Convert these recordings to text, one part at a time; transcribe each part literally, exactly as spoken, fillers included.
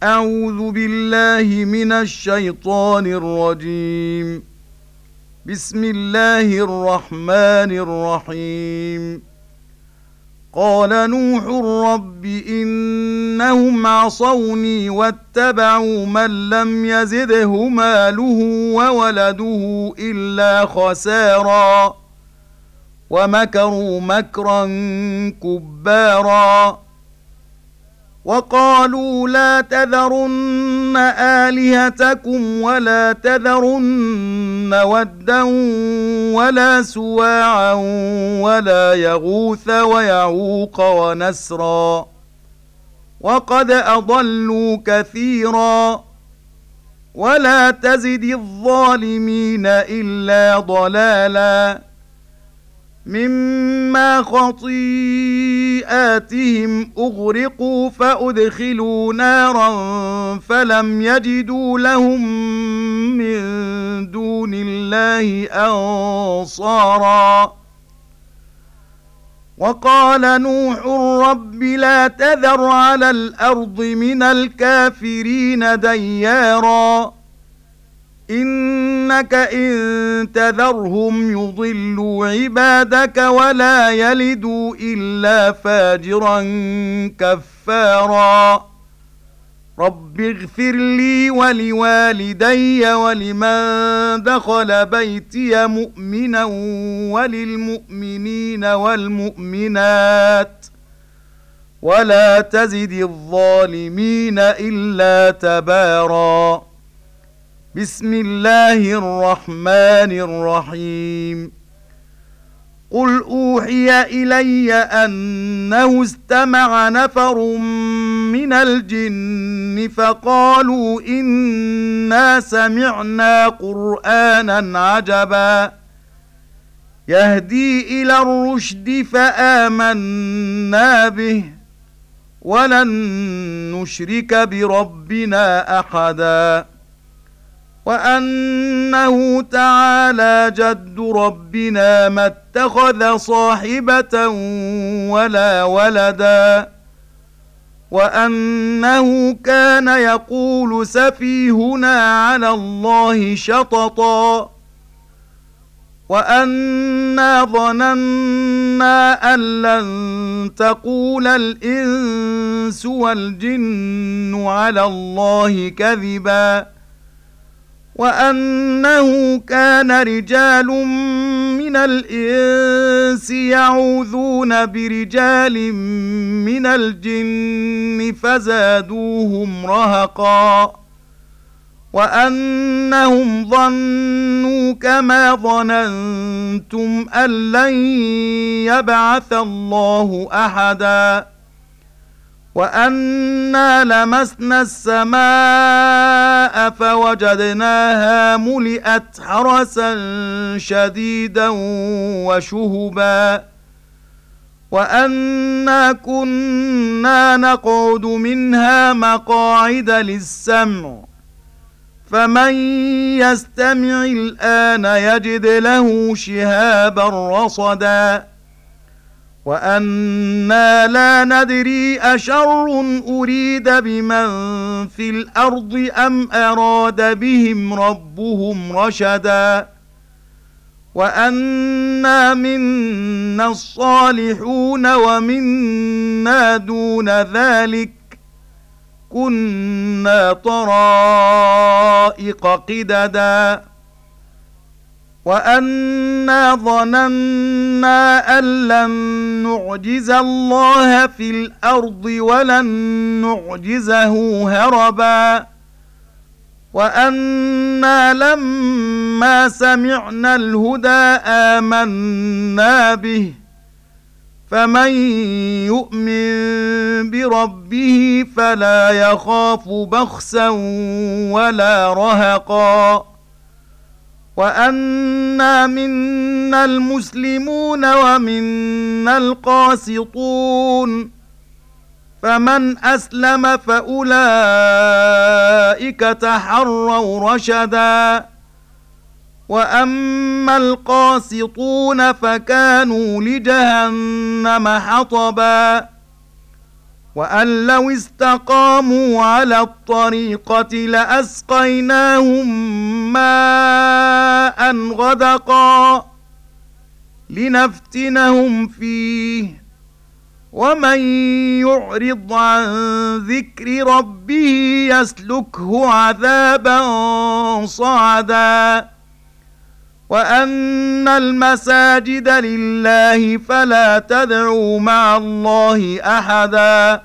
أعوذ بالله من الشيطان الرجيم. بسم الله الرحمن الرحيم. قال نوح رب إنهم عصوني واتبعوا من لم يزده ماله وولده إلا خسارا ومكروا مكرا كبارا وقالوا لا تذرن آلهتكم ولا تذرن ودا ولا سواعا ولا يغوث ويعوق ونسرا وقد أضلوا كثيرا ولا تزد الظالمين إلا ضلالا مما خطيئاتهم أغرقوا فأدخلوا نارا فلم يجدوا لهم من دون الله أنصارا وقال نوح رب لا تذر على الأرض من الكافرين ديارا إنك إن تذرهم يضلوا عبادك ولا يلدوا إلا فاجرا كفارا رب اغفر لي ولوالدي ولمن دخل بيتي مؤمنا وللمؤمنين والمؤمنات ولا تزد الظالمين إلا تبارا. بسم الله الرحمن الرحيم. قل أوحي إلي أنه استمع نفر من الجن فقالوا إنا سمعنا قرآنا عجبا يهدي إلى الرشد فآمنا به ولن نشرك بربنا أحدا وأنه تعالى جد ربنا ما اتخذ صاحبة ولا ولدا وأنه كان يقول سفيهنا على الله شططا وأنا ظننا أن لن تقول الإنس والجن على الله كذبا وأنه كان رجال من الإنس يعوذون برجال من الجن فزادوهم رهقا وأنهم ظنوا كما ظننتم أن لن يبعث الله أحدا وأنا لمسنا السماء فوجدناها ملئت حرسا شديدا وشهبا وأنا كنا نقعد منها مقاعد للسمع فمن يستمع الآن يجد له شهابا رصدا وأنا لا ندري أشر أريد بمن في الأرض أم أراد بهم ربهم رشدا وأنا منا الصالحون ومنا دون ذلك كنا طرائق قددا وأنا ظننا أن لن نعجز الله في الأرض ولن نعجزه هربا وأنا لما سمعنا الهدى آمنا به فمن يؤمن بربه فلا يخاف بخسا ولا رهقا وأنا منا المسلمون ومنا القاسطون فمن أسلم فأولئك تحروا رشدا وأما القاسطون فكانوا لجهنم حطبا وأن لو استقاموا على الطريقة لأسقيناهم ماء غدقا لنفتنهم فيه ومن يعرض عن ذكر ربه يسلكه عذابا صعدا وأن المساجد لله فلا تدعوا مع الله أحدا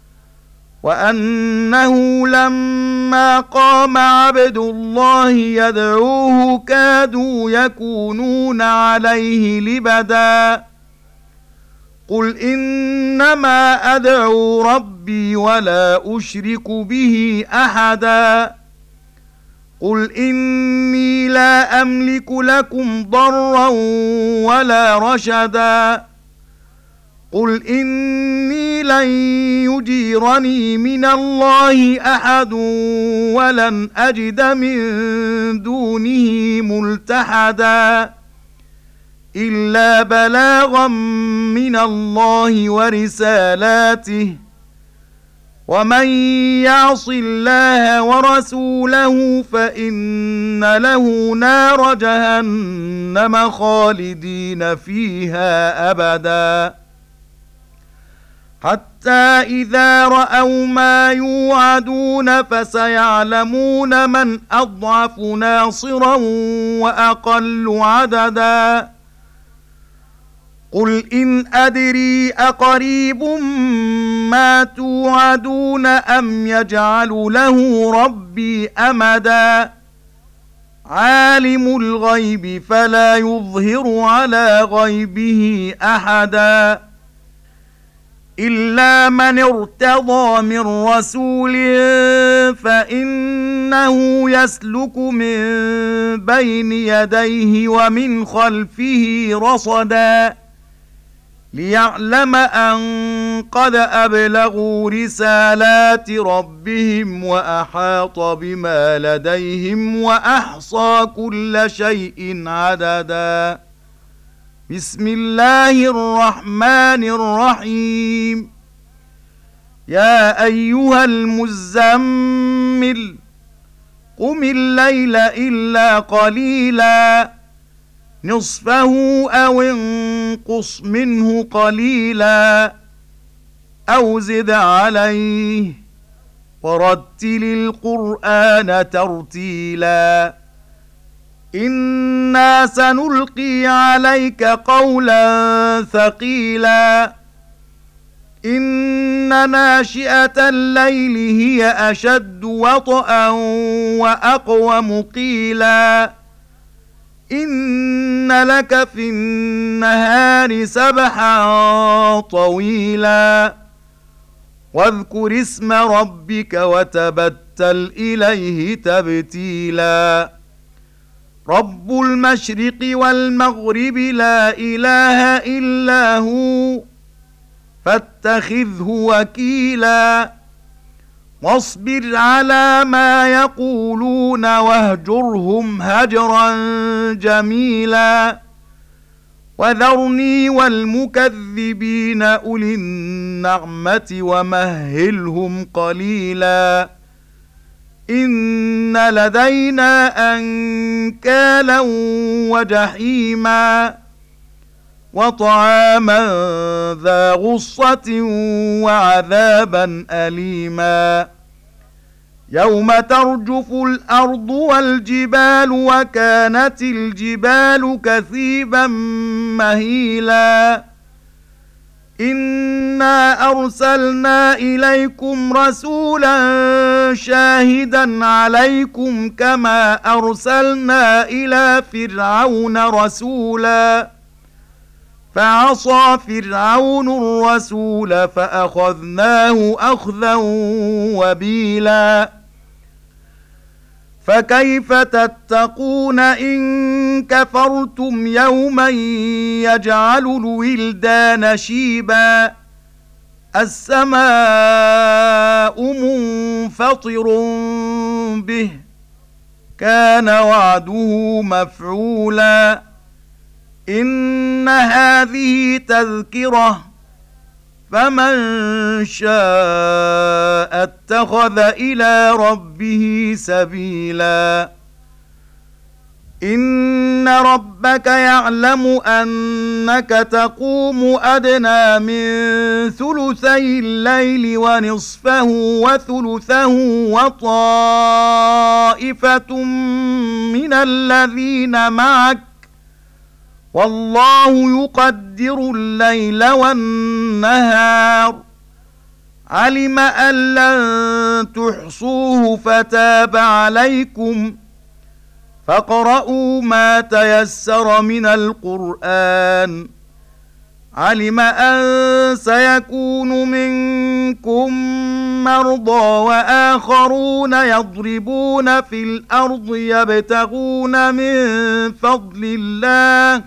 وأنه لما قام عبد الله يدعوه كادوا يكونون عليه لبدا قل إنما أدعو ربي ولا أشرك به أحدا قل إني لا أملك لكم ضرا ولا رشدا قل إني لن يجيرني من الله أحد ولن أجد من دونه ملتحدا إلا بلاغا من الله ورسالاته ومن يعص الله ورسوله فإن له نار جهنم خالدين فيها أبدا حتى إذا رأوا ما يوعدون فسيعلمون من أضعف ناصرا وأقل عددا قل إن أدري أقريب ما توعدون أم يجعل له ربي أمدا عالم الغيب فلا يظهر على غيبه أحدا إلا من ارتضى من رسول فإنه يسلك من بين يديه ومن خلفه رصدا ليعلم أن قد أبلغوا رسالات ربهم وأحاط بما لديهم وأحصى كل شيء عددا بسم الله الرحمن الرحيم يا أيها المزمل قم الليل إلا قليلا نصفه أو انقص منه قليلا أو زد عليه ورتل القرآن ترتيلا إنا سنلقي عليك قولا ثقيلا إن ناشئة الليل هي أشد وطئا وأقوم قيلا إن لك في النهار سبحا طويلا واذكر اسم ربك وتبتل إليه تبتيلا رب المشرق والمغرب لا إله إلا هو فاتخذه وكيلا واصبر على ما يقولون واهجرهم هجرا جميلا وذرني والمكذبين أولي النعمة ومهلهم قليلا إن لدينا أنكالا وجحيما وطعاما ذا غصة وعذابا أليما يوم ترجف الأرض والجبال وكانت الجبال كثيبا مهيلا إنا أرسلنا إليكم رسولا شاهدا عليكم كما أرسلنا إلى فرعون رسولا فعصى فرعون الرسول فأخذناه أخذا وبيلا فكيف تتقون إن كفرتم يوما يجعل الولدان شيبا السماء منفطر به كان وعده مفعولا إن هذه تذكرة فمن شاء اتخذ إلى ربه سبيلا إن ربك يعلم أنك تقوم أدنى من ثلثي الليل ونصفه وثلثه وطائفة من الذين معك والله يقدر الليل والنهار علم أن لن تحصوه فتاب عليكم فاقرؤوا ما تيسر من القرآن علم أن سيكون منكم مرضى وآخرون يضربون في الأرض يبتغون من فضل الله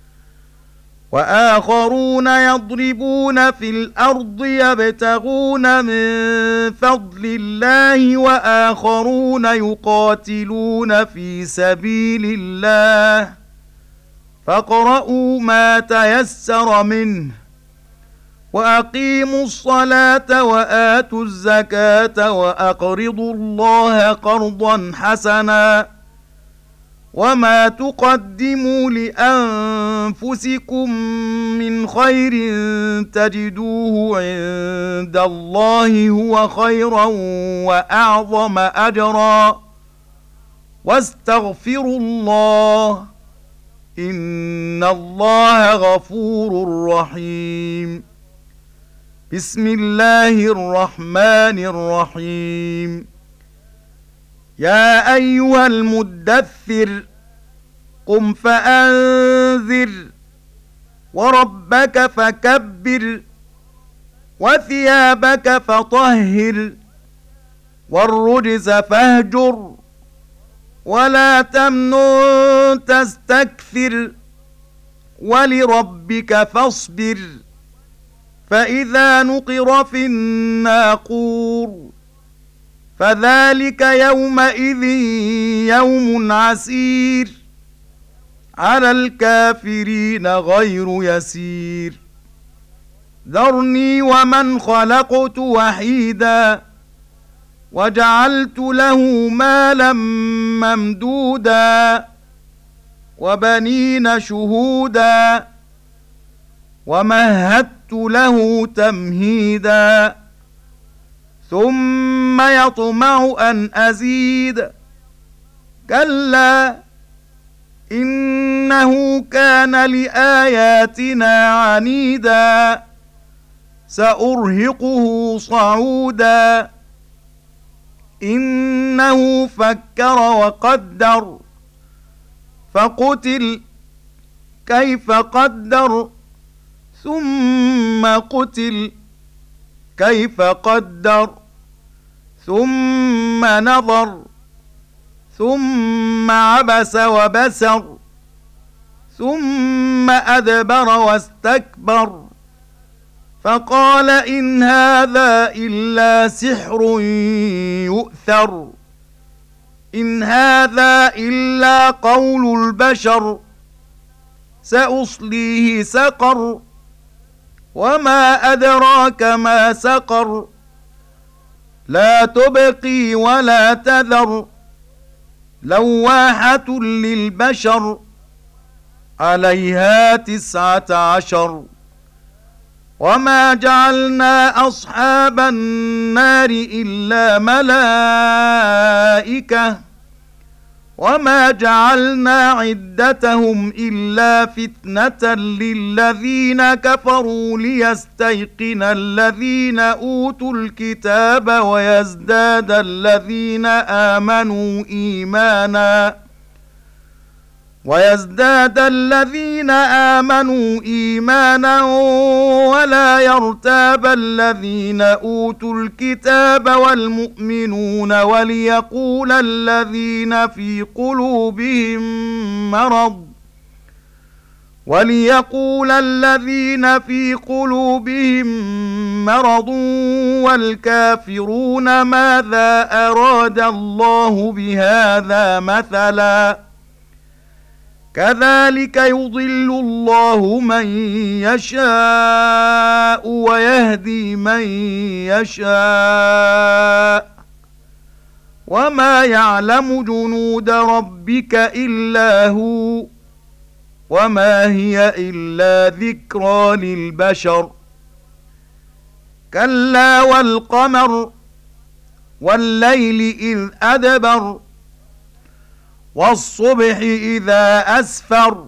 وآخرون يضربون في الأرض يبتغون من فضل الله وآخرون يقاتلون في سبيل الله فاقرؤوا ما تيسر منه وأقيموا الصلاة وآتوا الزكاة وأقرضوا الله قرضا حسنا وما تقدموا لأنفسكم من خير تجدوه عند الله هو خيرا وأعظم أجرا واستغفروا الله إن الله غفور رحيم بسم الله الرحمن الرحيم يا أيها المدثر قم فأنذر وربك فكبر وثيابك فطهر والرجز فاهجر ولا تمنن تستكثر ولربك فاصبر فإذا نقر في الناقور فذلك يومئذ يوم عسير على الكافرين غير يسير ذرني ومن خلقت وحيدا وجعلت له مالا ممدودا وبنين شهودا ومهدت له تمهيدا ثم يطمع أن أزيد كلا إنه كان لآياتنا عنيدا سأرهقه صعودا إنه فكر وقدر فقتل كيف قدر ثم قتل كيف قدر ثم نظر ثم عبس وبسر ثم أدبر واستكبر فقال إن هذا إلا سحر يؤثر إن هذا إلا قول البشر سأصليه سقر وما أدراك ما سقر لا تبقي ولا تذر لواحة للبشر عليها تسعة عشر وما جعلنا أصحاب النار إلا ملائكة وما جعلنا عدتهم إلا فتنة للذين كفروا ليستيقن الذين أوتوا الكتاب ويزداد الذين آمنوا إيمانا ويزداد الذين آمنوا إيمانا ولا يرتاب الذين أوتوا الكتاب والمؤمنون وليقول الذين في قلوبهم مرض وليقول الذين في قلوبهم مرض والكافرون ماذا أراد الله بهذا مثلا كذلك يضل الله من يشاء ويهدي من يشاء وما يعلم جنود ربك إلا هو وما هي إلا ذكرى للبشر كلا والقمر والليل إذ أدبر والصبح إذا أسفر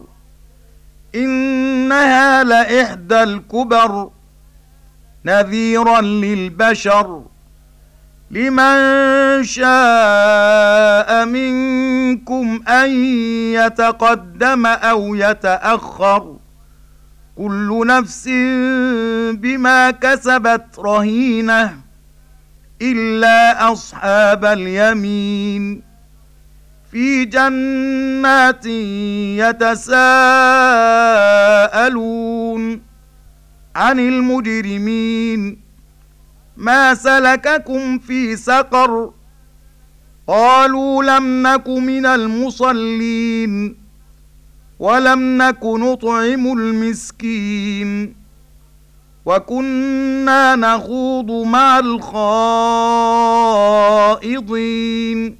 إنها لإحدى الكبر نذيرا للبشر لمن شاء منكم أن يتقدم أو يتأخر كل نفس بما كسبت رهينة إلا أصحاب اليمين في جنات يتساءلون عن المجرمين ما سلككم في سقر قالوا لم نك من المصلين ولم نك نطعم المسكين وكنا نخوض مع الخائضين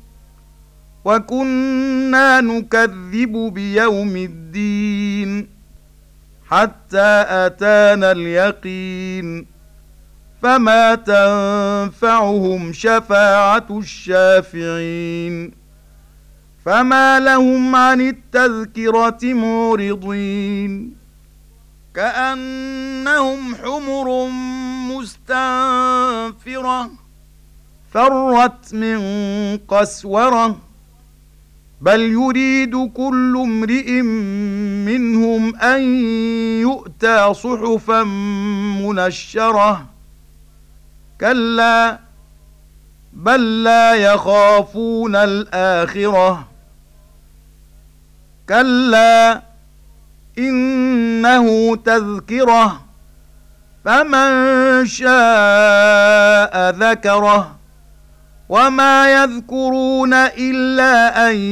وكنا نكذب بيوم الدين حتى أتانا اليقين فما تنفعهم شفاعة الشافعين فما لهم عن التذكرة معرضين كأنهم حمر مستنفرة فرت من قسورة بل يريد كل امرئ منهم أن يؤتى صحفا منشرة كلا بل لا يخافون الآخرة كلا إنه تذكرة فمن شاء ذكره وما يذكرون إلا أن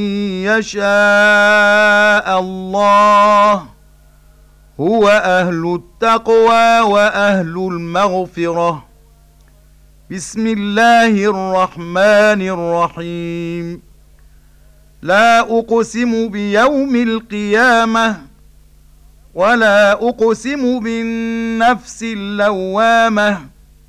يشاء الله هو أهل التقوى وأهل المغفرة بسم الله الرحمن الرحيم لا أقسم بيوم القيامة ولا أقسم بالنفس اللوامة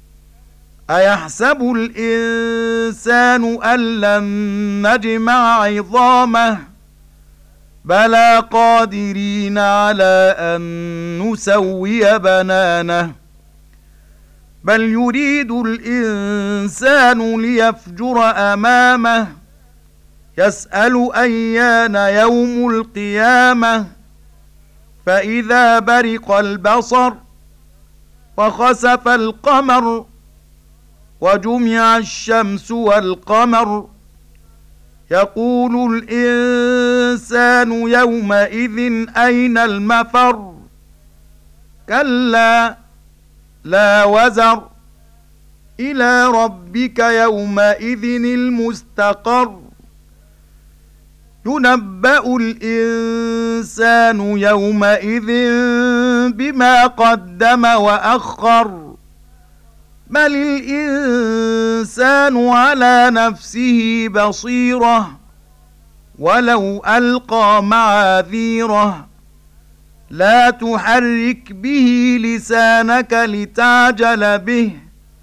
أيحسب الإنسان أن لن نجمع عظامه بلى قادرين على أن نسوي بنانه بل يريد الإنسان ليفجر أمامه يسأل أيان يوم القيامة فإذا برق البصر وخسف القمر وجمع الشمس والقمر يقول الإنسان يومئذ أين المفر كلا لا وزر إلى ربك يومئذ المستقر ينبأ الإنسان يومئذ بما قدم وأخر بل الإنسان على نفسه بصيرة ولو ألقى معاذيره لا تحرك به لسانك لتعجل به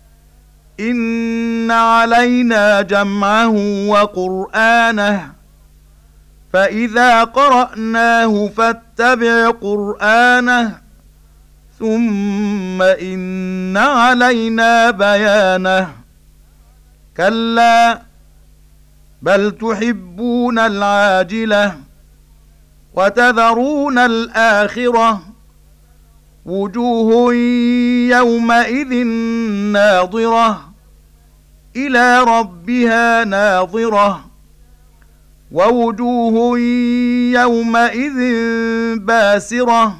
إن علينا جمعه وقرآنه فإذا قرأناه فاتبع قرآنه ثم إن علينا بيانه كلا بل تحبون العاجلة وتذرون الآخرة وجوه يومئذ ناظرة إلى ربها ناظرة ووجوه يومئذ باسرة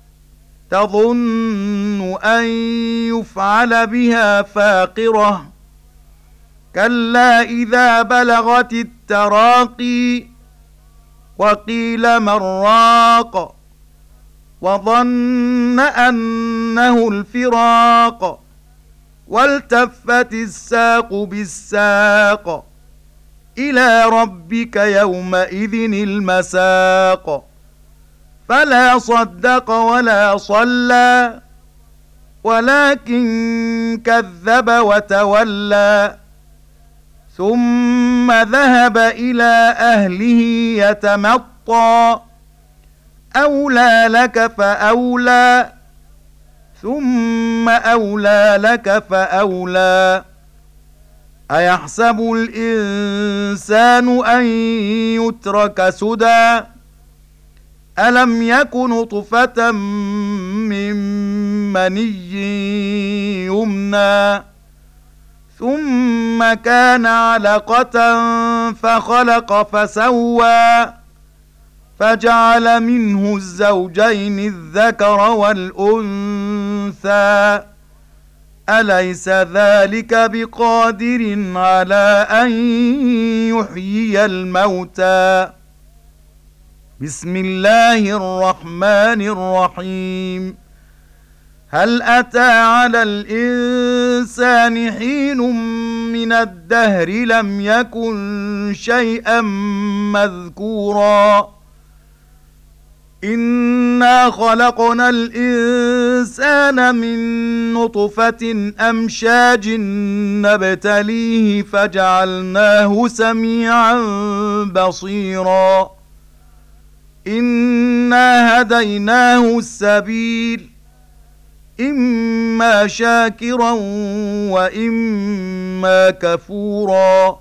تظن أن يفعل بها فاقرة كلا إذا بلغت التراقي وقيل من راق وظن أنه الفراق والتفت الساق بالساق إلى ربك يومئذ المساق فلا صدق ولا صلى ولكن كذب وتولى ثم ذهب إلى أهله يتمطى أولى لك فأولى ثم أولى لك فأولى أيحسب الإنسان أن يترك سدى ألم يك نطفة من مني يمنى ثم كان علقة فخلق فسوى فجعل منه الزوجين الذكر والأنثى أليس ذلك بقادر على أن يحيي الموتى بسم الله الرحمن الرحيم هل أتى على الإنسان حين من الدهر لم يكن شيئا مذكورا إنا خلقنا الإنسان من نطفة أمشاج نبتليه فجعلناه سميعا بصيرا إنا هديناه السبيل إما شاكرا وإما كفورا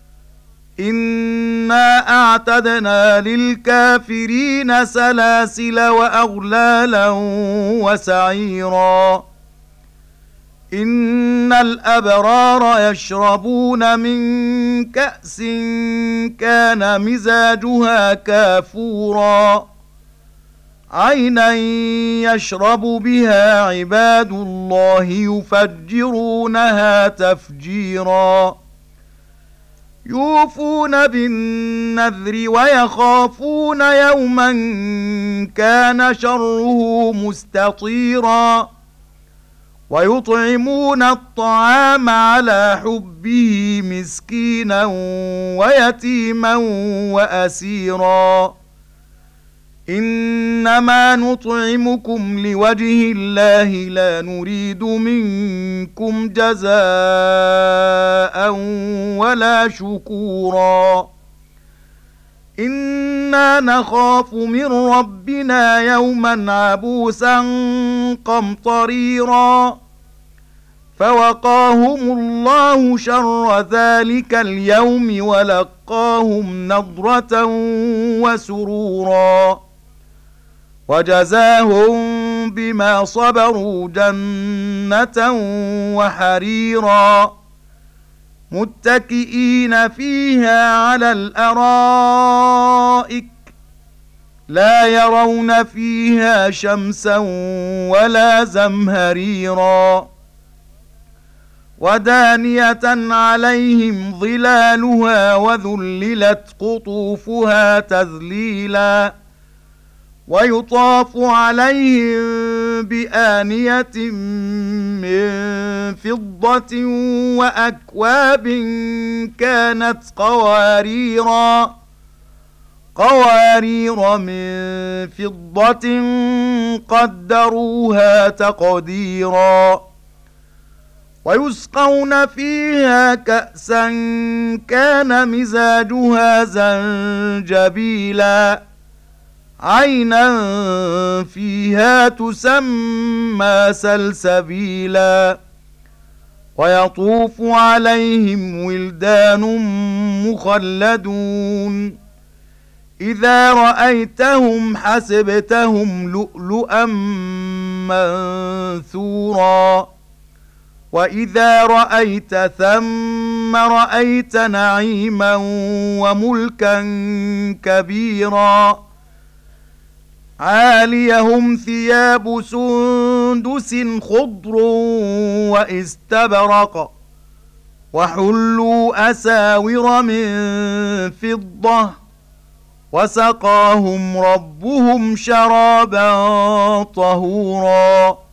إنا أعتدنا للكافرين سلاسل وأغلالا وسعيرا إن الأبرار يشربون من كأس كان مزاجها كافورا عينا يشرب بها عباد الله يفجرونها تفجيرا يوفون بالنذر ويخافون يوما كان شره مستطيرا ويطعمون الطعام على حبه مسكينا ويتيما وأسيرا إنما نطعمكم لوجه الله لا نريد منكم جزاء ولا شكورا إنا نخاف من ربنا يوما عبوسا قمطريرا فوقاهم الله شر ذلك اليوم ولقاهم نضرة وسرورا وجزاهم بما صبروا جنة وحريرا متكئين فيها على الأرائك لا يرون فيها شمسا ولا زمهريرا ودانية عليهم ظلالها وذللت قطوفها تذليلا ويطاف عليهم بآنية من فضة وأكواب كانت قواريرا قوارير من فضة قدروها تقديرا ويسقون فيها كأسا كان مزاجها زنجبيلا عينا فيها تسمى سلسبيلا ويطوف عليهم ولدان مخلدون إذا رأيتهم حسبتهم لؤلؤا منثورا وإذا رأيت ثم رأيت نعيما وملكا كبيرا عاليهم ثياب سندس خضر واستبرق وحلوا أساور من فضة وسقاهم ربهم شرابا طهورا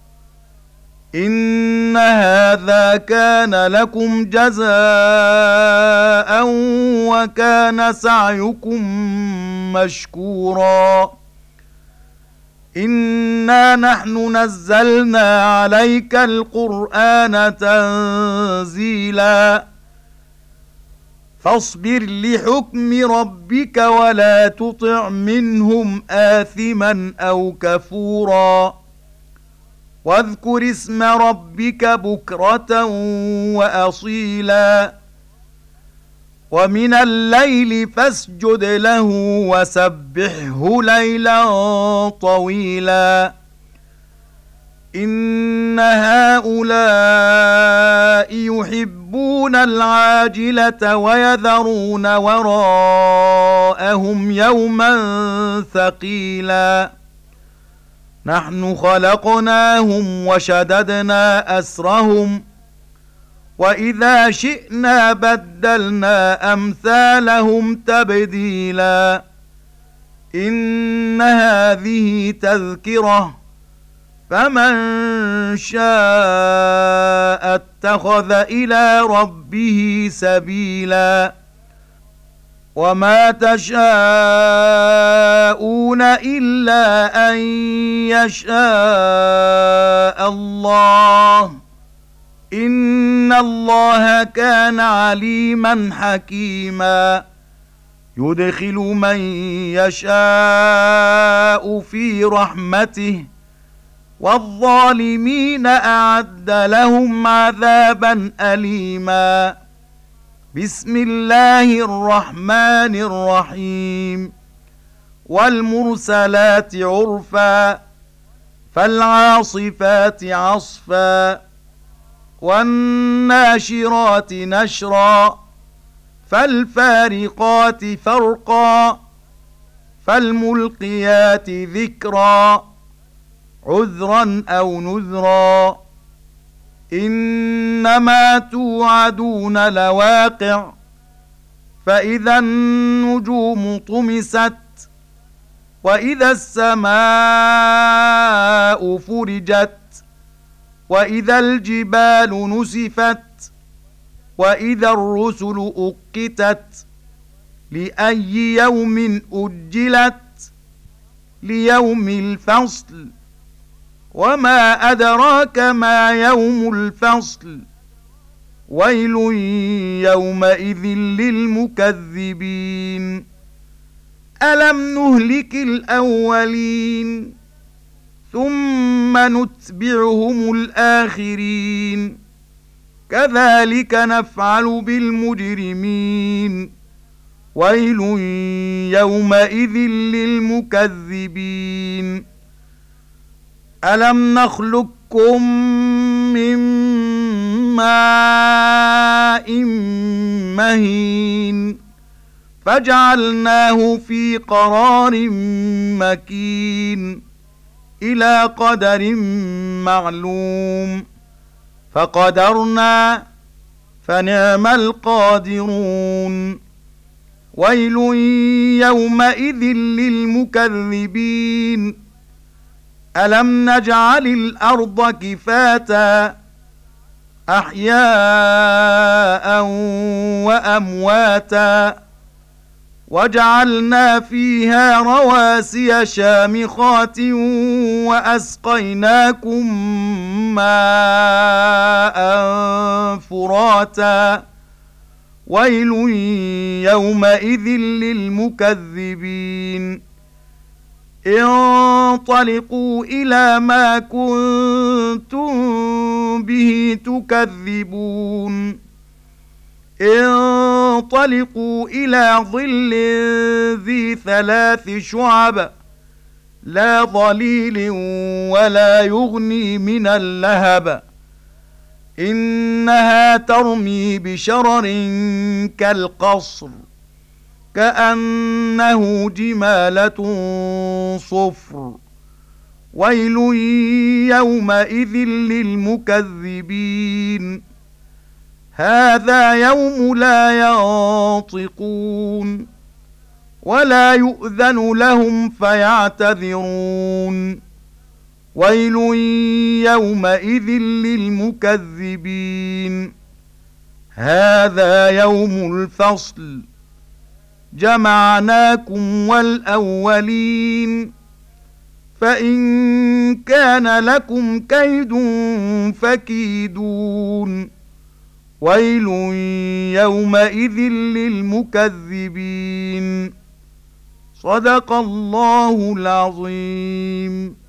إن هذا كان لكم جزاء وكان سعيكم مشكورا إنا نحن نزلنا عليك القرآن تنزيلا فاصبر لحكم ربك ولا تطع منهم آثما أو كفورا واذكر اسم ربك بكرة وأصيلا ومن الليل فاسجد له وسبحه ليلا طويلا إن هؤلاء يحبون العاجلة ويذرون وراءهم يوما ثقيلا نحن خلقناهم وشددنا أسرهم وإذا شئنا بدلنا أمثالهم تبديلا إن هذه تذكرة فمن شاء اتخذ إلى ربه سبيلا وما تشاءون إلا أن يشاء الله إن الله كان عليما حكيما يدخل من يشاء في رحمته والظالمين أعد لهم عذابا أليما بسم الله الرحمن الرحيم والمرسلات عرفا فالعاصفات عصفا والناشرات نشرا فالفارقات فرقا فالملقيات ذكرا عذرا أو نذرا إنما توعدون لواقع فإذا النجوم طمست وإذا السماء فرجت وإذا الجبال نسفت وإذا الرسل أقتت لأي يوم أجلت ليوم الفصل وما أدراك ما يوم الفصل ويل يومئذ للمكذبين ألم نهلك الأولين ثم نتبعهم الآخرين كذلك نفعل بالمجرمين ويل يومئذ للمكذبين ألم نخلقكم من ماء مهين فجعلناه في قرار مكين إلى قدر معلوم فقدرنا فنعم القادرون ويل يومئذ للمكذبين ألم نجعل الأرض كفاتا أحياء وأمواتا وجعلنا فيها رواسي شامخات وأسقيناكم ماء فراتا ويل يومئذ للمكذبين انطلقوا إلى ما كنتم به تكذبون انطلقوا إلى ظل ذي ثلاث شعب لا ظليل ولا يغني من اللهب إنها ترمي بشرر كالقصر كأنه جمالة صفر ويل يومئذ للمكذبين هذا يوم لا ينطقون ولا يؤذن لهم فيعتذرون ويل يومئذ للمكذبين هذا يوم الفصل جمعناكم والأولين فإن كان لكم كيد فكيدون ويل يومئذ للمكذبين صدق الله العظيم.